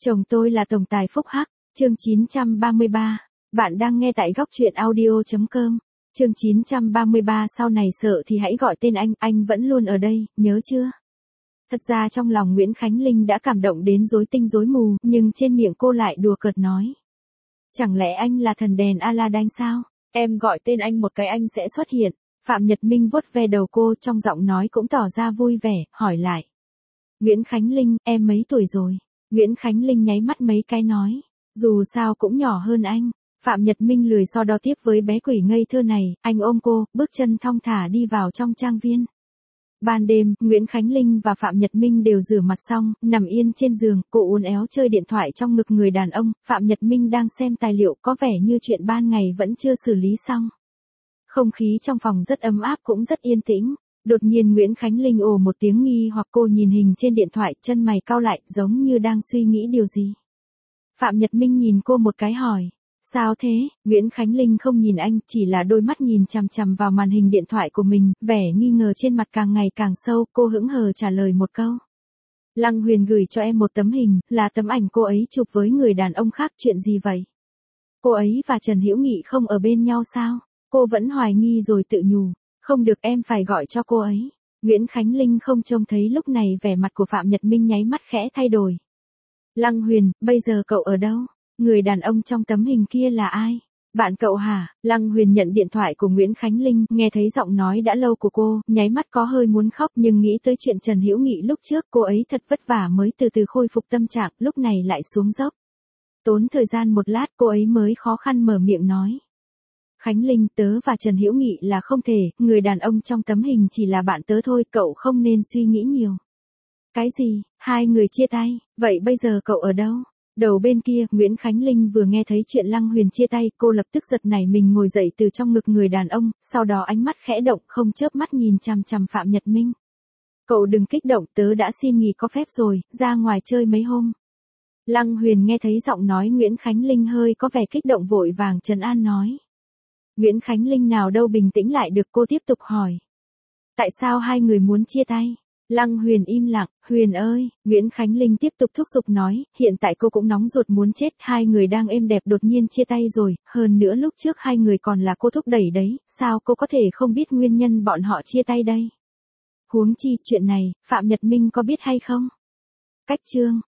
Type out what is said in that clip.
Chồng tôi là tổng tài phúc hắc, chương 933. Bạn đang nghe tại góc truyện audio.com. Chương 933 sau này sợ thì hãy gọi tên anh vẫn luôn ở đây, nhớ chưa? Thật ra trong lòng Nguyễn Khánh Linh đã cảm động đến rối tinh rối mù, nhưng trên miệng cô lại đùa cợt nói. Chẳng lẽ anh là thần đèn Aladdin sao? Em gọi tên anh một cái anh sẽ xuất hiện. Phạm Nhật Minh vuốt ve đầu cô, trong giọng nói cũng tỏ ra vui vẻ, hỏi lại. Nguyễn Khánh Linh, em mấy tuổi rồi? Nguyễn Khánh Linh nháy mắt mấy cái nói. Dù sao cũng nhỏ hơn anh. Phạm Nhật Minh lười so đo tiếp với bé quỷ ngây thơ này, anh ôm cô, bước chân thong thả đi vào trong trang viên. Ban đêm, Nguyễn Khánh Linh và Phạm Nhật Minh đều rửa mặt xong, nằm yên trên giường, cô uốn éo chơi điện thoại trong ngực người đàn ông, Phạm Nhật Minh đang xem tài liệu, có vẻ như chuyện ban ngày vẫn chưa xử lý xong. Không khí trong phòng rất ấm áp cũng rất yên tĩnh. Đột nhiên Nguyễn Khánh Linh ồ một tiếng nghi hoặc cô nhìn hình trên điện thoại, chân mày cau lại, giống như đang suy nghĩ điều gì. Phạm Nhật Minh nhìn cô một cái hỏi. Sao thế? Nguyễn Khánh Linh không nhìn anh, chỉ là đôi mắt nhìn chằm chằm vào màn hình điện thoại của mình, vẻ nghi ngờ trên mặt càng ngày càng sâu, cô hững hờ trả lời một câu. Lăng Huyền gửi cho em một tấm hình, là tấm ảnh cô ấy chụp với người đàn ông khác, chuyện gì vậy? Cô ấy và Trần Hữu Nghị không ở bên nhau sao? Cô vẫn hoài nghi rồi tự nhủ. Không được, em phải gọi cho cô ấy. Nguyễn Khánh Linh không trông thấy lúc này vẻ mặt của Phạm Nhật Minh nháy mắt khẽ thay đổi. Lăng Huyền, bây giờ cậu ở đâu? Người đàn ông trong tấm hình kia là ai? Bạn cậu hả? Lăng Huyền nhận điện thoại của Nguyễn Khánh Linh, nghe thấy giọng nói đã lâu của cô, nháy mắt có hơi muốn khóc, nhưng nghĩ tới chuyện Trần Hữu Nghị lúc trước, cô ấy thật vất vả mới từ từ khôi phục tâm trạng, lúc này lại xuống dốc. Tốn thời gian một lát, cô ấy mới khó khăn mở miệng nói. Khánh Linh, tớ và Trần Hữu Nghị là không thể, người đàn ông trong tấm hình chỉ là bạn tớ thôi, cậu không nên suy nghĩ nhiều. Cái gì? Hai người chia tay, vậy bây giờ cậu ở đâu? Đầu bên kia, Nguyễn Khánh Linh vừa nghe thấy chuyện Lăng Huyền chia tay, cô lập tức giật nảy mình ngồi dậy từ trong ngực người đàn ông, sau đó ánh mắt khẽ động, không chớp mắt nhìn chằm chằm Phạm Nhật Minh. Cậu đừng kích động, tớ đã xin nghỉ có phép rồi, ra ngoài chơi mấy hôm. Lăng Huyền nghe thấy giọng nói Nguyễn Khánh Linh hơi có vẻ kích động vội vàng trấn an nói. Nguyễn Khánh Linh nào đâu bình tĩnh lại được, cô tiếp tục hỏi. Tại sao hai người muốn chia tay? Lăng Huyền im lặng. Huyền ơi, Nguyễn Khánh Linh tiếp tục thúc giục nói, hiện tại cô cũng nóng ruột muốn chết, hai người đang êm đẹp đột nhiên chia tay rồi, hơn nữa lúc trước hai người còn là cô thúc đẩy đấy, sao cô có thể không biết nguyên nhân bọn họ chia tay đây? Huống chi, chuyện này, Phạm Nhật Minh có biết hay không? Cách chương.